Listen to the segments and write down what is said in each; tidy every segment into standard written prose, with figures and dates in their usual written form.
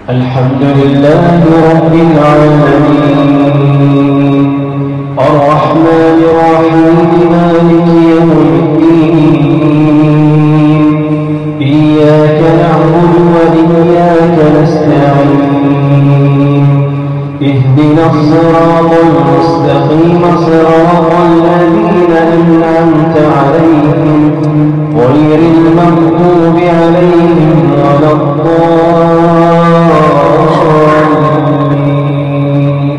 الحمد لله رب العالمين الرحمن الرحيم مالك يوم الدين إياك نعبد وإياك نستعين اهدنا الصراط المستقيم صراط الذين أنعمت عليهم غير المغضوب عليهم ولا الضالين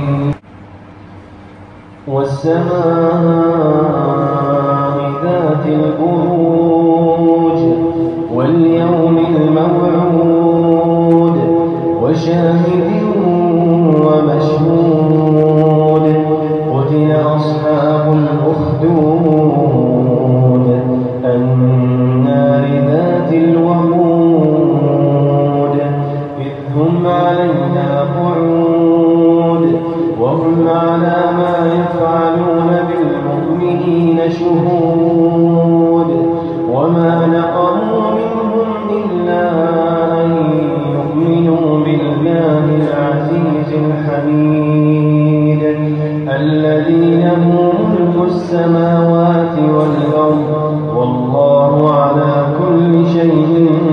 والسماء ذات البروج واليوم الموعود وشاهد ومشهود قتل أصحاب الأخدود النار ذات الوقود إذ هم عليها قعود وهم على ما يفعلون بالمؤمنين شهود وما نقموا منهم إلا أن يؤمنوا بالله العزيز الحميد الذي له ملك السماوات والأرض والله على كل شيء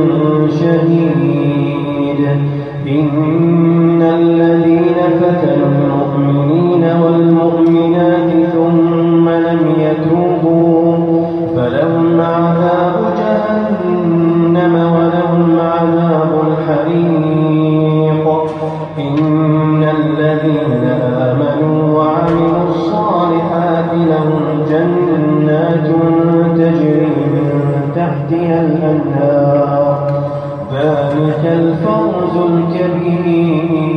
شهيد إن الذين فتنوا المؤمنين والمؤمنات ثم لم يتوبوا فلهم عذاب جهنم ولهم عذاب الحريق إن الذين آمنوا وعملوا الصالحات لهم جنات تجري من تحتها الأنهار ذلك الفوز الكبير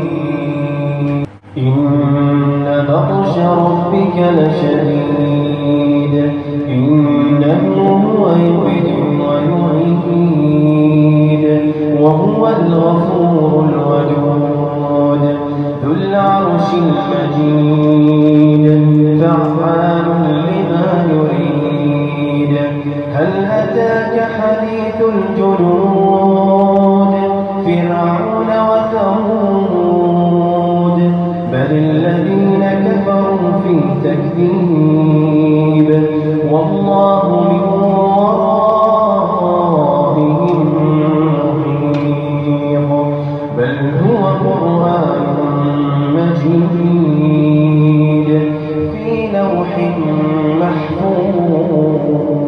إن بطش ربك لشديد إنه هو يبدئ ويعيد وهو الغفور الودود ذو العرش المجيد فعال لما يريد هل أتاك حديث الجنود فرعون وثمود بل الذين كفروا في تكذيب